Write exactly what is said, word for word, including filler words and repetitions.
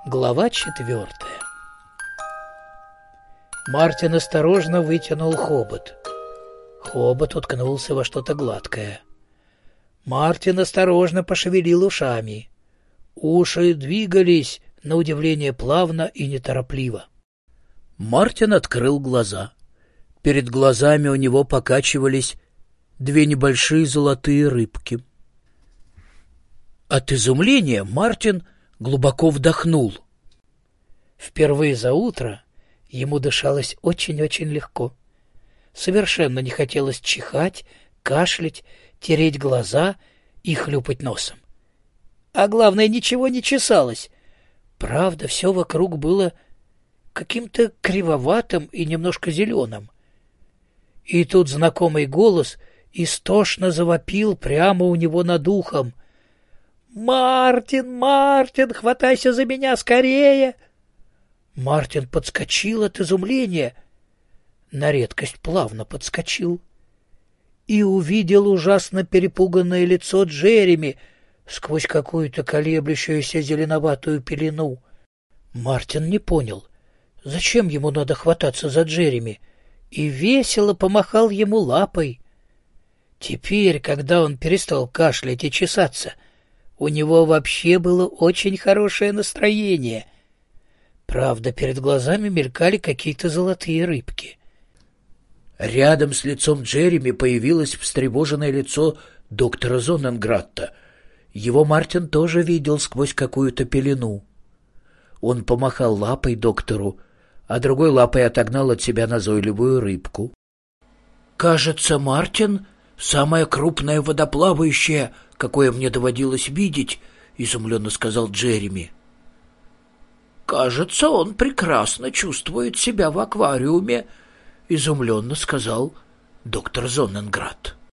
Глава четвертая. Мартин осторожно вытянул хобот. Хобот уткнулся во что-то гладкое. Мартин осторожно пошевелил ушами. Уши двигались, на удивление, плавно и неторопливо. Мартин открыл глаза. Перед глазами у него покачивались две небольшие золотые рыбки. От изумления Мартин глубоко вдохнул. Впервые за утро ему дышалось очень-очень легко. Совершенно не хотелось чихать, кашлять, тереть глаза и хлюпать носом. А главное, ничего не чесалось. Правда, все вокруг было каким-то кривоватым и немножко зеленым. И тут знакомый голос истошно завопил прямо у него над ухом. «Мартин, Мартин, хватайся за меня скорее!» Мартин подскочил от изумления, на редкость плавно подскочил, и увидел ужасно перепуганное лицо Джереми сквозь какую-то колеблющуюся зеленоватую пелену. Мартин не понял, зачем ему надо хвататься за Джереми, и весело помахал ему лапой. Теперь, когда он перестал кашлять и чесаться, у него вообще было очень хорошее настроение. Правда, перед глазами мелькали какие-то золотые рыбки. Рядом с лицом Джереми появилось встревоженное лицо доктора Зонненгратта. Его Мартин тоже видел сквозь какую-то пелену. Он помахал лапой доктору, а другой лапой отогнал от себя назойливую рыбку. «Кажется, Мартин — самая крупная водоплавающая, какое мне доводилось видеть», — изумленно сказал Джереми. «Кажется, он прекрасно чувствует себя в аквариуме», — изумленно сказал доктор Зонненгратт.